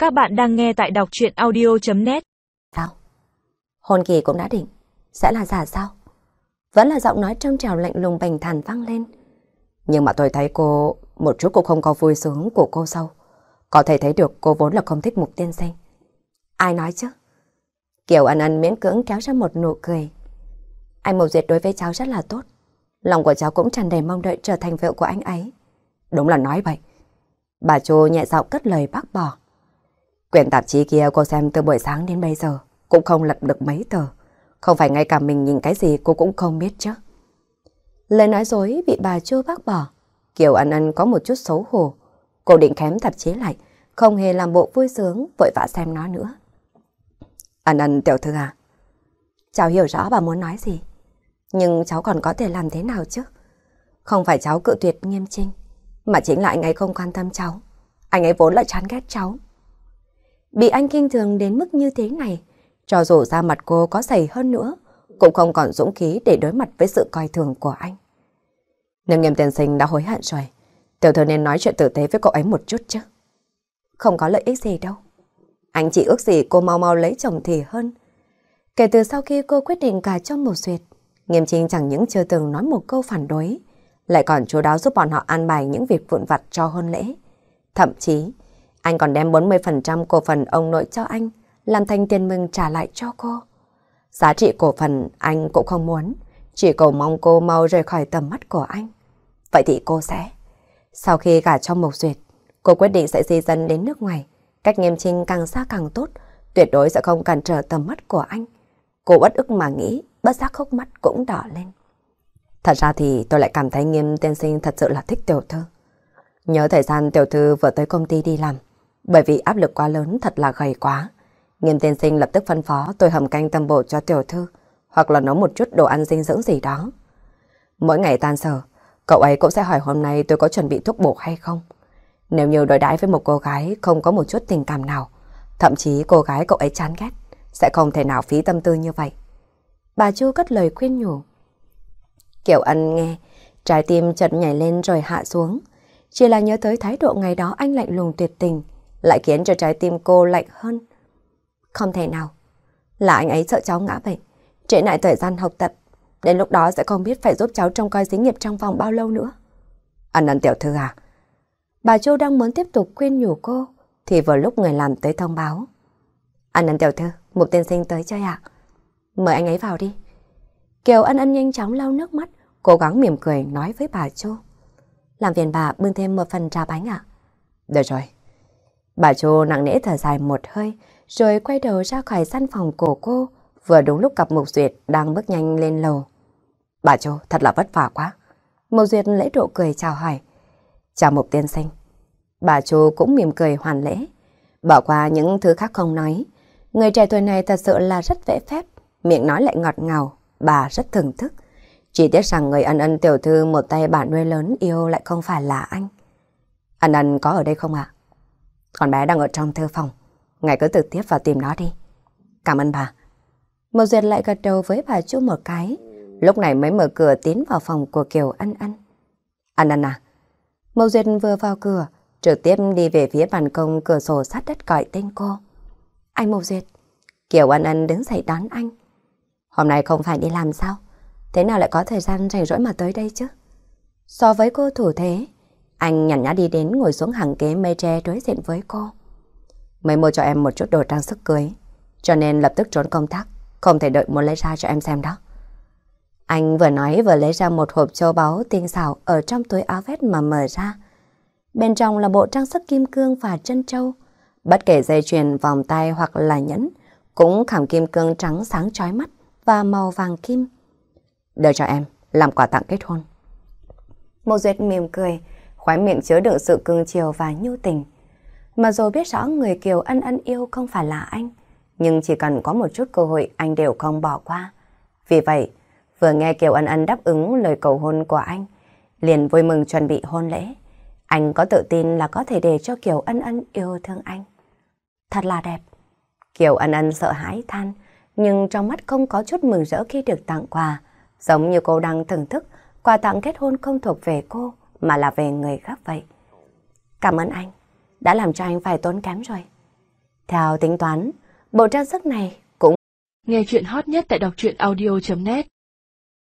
Các bạn đang nghe tại đọc truyện audio.net. Sao? Hôn kỳ cũng đã định, sẽ là giả sao? Vẫn là giọng nói trong trẻo lạnh lùng bình thản vang lên. Nhưng mà tôi thấy cô một chút cũng không có vui sướng của cô sao? Có thể thấy được cô vốn là không thích Mục Tiên Sinh. Ai nói chứ? Kiều Ân Ân miễn cưỡng kéo ra một nụ cười. Anh Mục Duyệt đối với cháu rất là tốt. Lòng của cháu cũng tràn đầy mong đợi trở thành vợ của anh ấy. Đúng là nói vậy. Bà Chu nhẹ giọng cất lời bác bỏ. Quyển tạp chí kia cô xem từ buổi sáng đến bây giờ cũng không lật được mấy tờ. Không phải ngay cả mình nhìn cái gì cô cũng không biết chứ. Lời nói dối bị bà Chu bác bỏ. Kiều Ân Ân có một chút xấu hổ. Cô định khém tạp chí lại, không hề làm bộ vui sướng, vội vã xem nó nữa. Ân Ân tiểu thư à? Cháu hiểu rõ bà muốn nói gì. Nhưng cháu còn có thể làm thế nào chứ? Không phải cháu cự tuyệt Nghiêm Trinh, mà chính là anh ấy không quan tâm cháu. Anh ấy vốn là chán ghét cháu. Bị anh khinh thường đến mức như thế này, cho dù da mặt cô có dày hơn nữa, cũng không còn dũng khí để đối mặt với sự coi thường của anh. Nhưng Nghiêm tiên sinh đã hối hận rồi. Tiểu thư nên nói chuyện tử tế với cậu ấy một chút chứ. Không có lợi ích gì đâu. Anh chỉ ước gì cô mau mau lấy chồng thì hơn. Kể từ sau khi cô quyết định gả cho Mộc Duyệt, Nghiêm Trinh chẳng những chưa từng nói một câu phản đối, lại còn chu đáo giúp bọn họ an bài những việc vụn vặt cho hôn lễ. Thậm chí, anh còn đem 40% cổ phần ông nội cho anh, làm thành tiền mừng trả lại cho cô. Giá trị cổ phần anh cũng không muốn, chỉ cầu mong cô mau rời khỏi tầm mắt của anh. Vậy thì cô sẽ. Sau khi gả cho Mộc Duyệt, cô quyết định sẽ di dân đến nước ngoài. Cách Nghiêm Trinh càng xa càng tốt, tuyệt đối sẽ không cản trở tầm mắt của anh. Cô uất ức mà nghĩ, bất giác hốc mắt cũng đỏ lên. Thật ra thì tôi lại cảm thấy Nghiêm tiên sinh thật sự là thích tiểu thư. Nhớ thời gian tiểu thư vừa tới công ty đi làm, bởi vì áp lực quá lớn thật là gầy quá. Nghiêm tiên sinh lập tức phân phó tôi hầm canh tầm bổ cho tiểu thư, hoặc là nấu một chút đồ ăn dinh dưỡng gì đó. Mỗi ngày tan sở, cậu ấy cũng sẽ hỏi hôm nay tôi có chuẩn bị thuốc bổ hay không. Nếu như đối đãi với một cô gái không có một chút tình cảm nào, thậm chí cô gái cậu ấy chán ghét, sẽ không thể nào phí tâm tư như vậy. Bà Chu cất lời khuyên nhủ. Kiều Ân nghe, trái tim chợt nhảy lên rồi hạ xuống. Chỉ là nhớ tới thái độ ngày đó anh lạnh lùng tuyệt tình, lại khiến cho trái tim cô lạnh hơn. Không thể nào. Là anh ấy sợ cháu ngã bệnh, trễ nải thời gian học tập. Đến lúc đó sẽ không biết phải giúp cháu trông coi xí nghiệp trong vòng bao lâu nữa. Ân Ân tiểu thư à? Bà Chu đang muốn tiếp tục khuyên nhủ cô, thì vừa lúc người làm tới thông báo. Ân Ân tiểu thư, Mục tiên sinh tới chơi ạ. Mời anh ấy vào đi. Kiều Ân Ân nhanh chóng lau nước mắt, cố gắng mỉm cười nói với bà Chu. Làm phiền bà bưng thêm một phần trà bánh ạ. Được rồi. Bà Chu nặng nề thở dài một hơi, rồi quay đầu ra khỏi căn phòng của cô, vừa đúng lúc gặp Mục Duyệt đang bước nhanh lên lầu. Bà Chu thật là vất vả quá. Mục Duyệt lễ độ cười chào hỏi. Chào Mục tiên sinh. Bà Chu cũng mỉm cười hoàn lễ. Bỏ qua những thứ khác không nói. Người trẻ tuổi này thật sự là rất vẽ phép, miệng nói lại ngọt ngào, bà rất thưởng thức. Chỉ tiếc rằng người Ân Ân tiểu thư một tay bà nuôi lớn yêu lại không phải là anh. Ân Ân có ở đây không ạ? Con bé đang ở trong thư phòng, ngài cứ trực tiếp vào tìm nó đi. Cảm ơn bà. Mộc Duyệt lại gật đầu với bà Chu một cái, lúc này mới mở cửa tiến vào phòng của Kiều Ân Ân. Ân Ân à? Mộc Duyệt vừa vào cửa, trực tiếp đi về phía ban công cửa sổ sát đất gọi tên cô. Anh Mộc Duyệt. Kiều Ân Ân đứng dậy đón anh. Hôm nay không phải đi làm sao? Thế nào lại có thời gian rảnh rỗi mà tới đây chứ? So với cô thủ thế, anh nhàn nhã đi đến ngồi xuống hàng ghế mây tre đối diện với cô. Mới mua cho em một chút đồ trang sức cưới, cho nên lập tức trốn công tác, không thể đợi muốn lấy ra cho em xem đó. Anh vừa nói vừa lấy ra một hộp châu báu tinh xảo ở trong túi áo vest mà mở ra. Bên trong là bộ trang sức kim cương và trân châu. Bất kể dây chuyền, vòng tay hoặc là nhẫn, cũng khảm kim cương trắng sáng chói mắt và màu vàng kim. Đưa cho em, làm quà tặng kết hôn. Mộc Duyệt mỉm cười, khóe miệng chứa đựng sự cưng chiều và nhu tình. Mà dù biết rõ người Kiều Ân Ân yêu không phải là anh, nhưng chỉ cần có một chút cơ hội anh đều không bỏ qua. Vì vậy, vừa nghe Kiều Ân Ân đáp ứng lời cầu hôn của anh, liền vui mừng chuẩn bị hôn lễ. Anh có tự tin là có thể để cho Kiều Ân Ân yêu thương anh. Thật là đẹp. Kiều Ân Ân sợ hãi than, nhưng trong mắt không có chút mừng rỡ khi được tặng quà. Giống như cô đang thưởng thức quà tặng kết hôn không thuộc về cô, mà là về người khác vậy. Cảm ơn anh, đã làm cho anh phải tốn kém rồi. Theo tính toán, bộ trang sức này cũng... Nghe chuyện hot nhất tại đọc truyện audio.net